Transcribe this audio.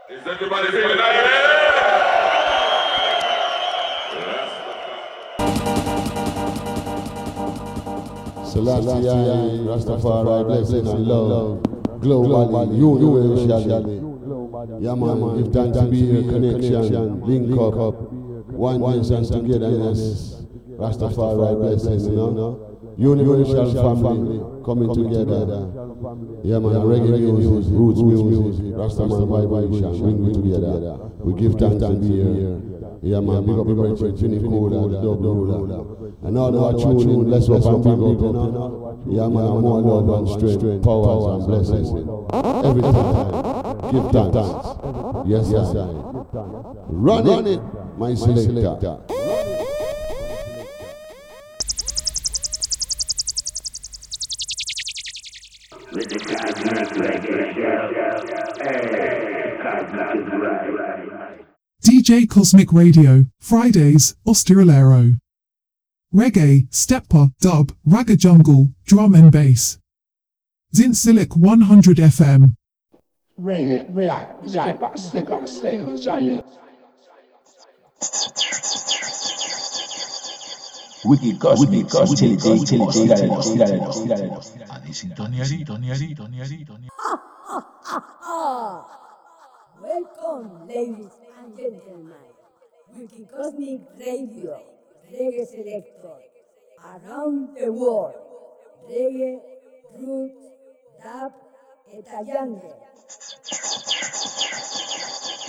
Is everybody feeling that? Selassie, Rastafari, blessing and love, globally, universally. Yeah, man, give thanks to be here, connection, link up, oneness and togetherness. Rastafari, blessing, you know. Universal family coming together. Yeah, man, reggae music, roots music, Rastaman vibration, bring me together. We give thanks to be here. Yeah, man, big up everybody, Finny Coda, the dub ruler. And all who are tuning in, bless up and big up, you know. Yeah, man, more love and strength, powers and blessings. Every time, give thanks. Yes, I. Run it, my selector. DJ Cosmic Radio, Fridays, Ostirolero. Reggae, Stepper, Dub, Ragga Jungle, Drum and Bass. Zinsilik 100 FM. Wiki Cosmic, Welcome, ladies and gentlemen. Wiki Cosmic Radio, Reggae Selector. Around the world, Reggae, Roots, Dub, eta Jungle.